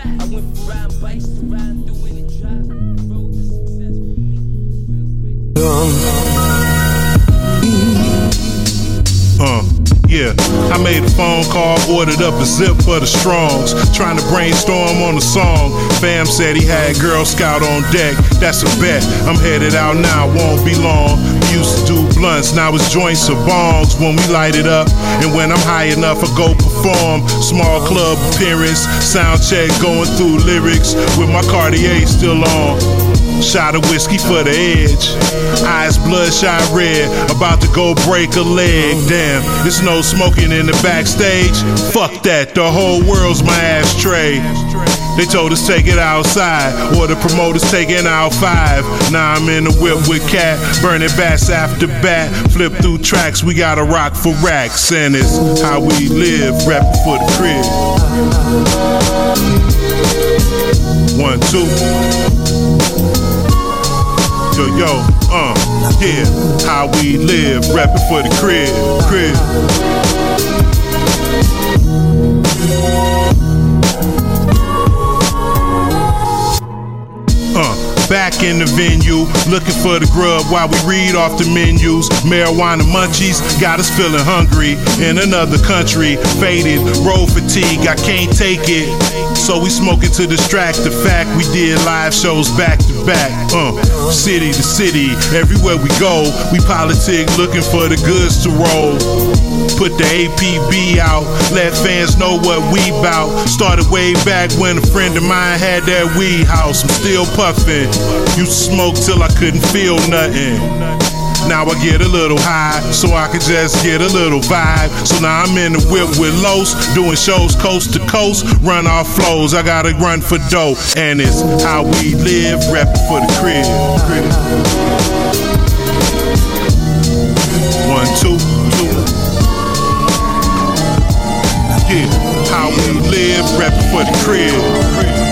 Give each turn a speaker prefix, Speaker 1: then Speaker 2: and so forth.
Speaker 1: I went from riding bikes to riding through any drive. Road to success for me, real quick.
Speaker 2: Yeah, I made a phone call, ordered up a zip for the Strongs, trying to brainstorm on a song. Fam said he had Girl Scout on deck, that's a bet. I'm headed out now, won't be long. We used to do blunts, now it's joints or bongs when we light it up. And when I'm high enough, I go perform. Small club appearance, sound check, going through lyrics with my Cartier still on. Shot of whiskey for the edge, eyes bloodshot red, about to go break a leg. Damn, it's no smoking in the backstage. Fuck that, the whole world's my ashtray. They told us take it outside, or the promoters taking out 5. Now I'm in the whip with Cat, burning bats after bat. Flip through tracks, we gotta rock for racks, and it's how we live, reppin' for the crib. 1, 2. Yo, yeah, how we live, rapping for the crib. Back in the venue, looking for the grub while we read off the menus. Marijuana munchies got us feeling hungry. In another country, faded, road fatigue, I can't take it. So we smoking to distract the fact we did live shows back to back. City to city, everywhere we go, we politic looking for the goods to roll. Put the APB out, let fans know what we bout. Started way back when a friend of mine had that weed house. I'm still puffin', used to smoke till I couldn't feel nothing. Now I get a little high, so I can just get a little vibe. So now I'm in the whip with Los, doing shows coast to coast, run off flows, I gotta run for dough. And it's how we live, reppin' for the crib. 1, 2. Yeah, how we live, reppin' for the crib.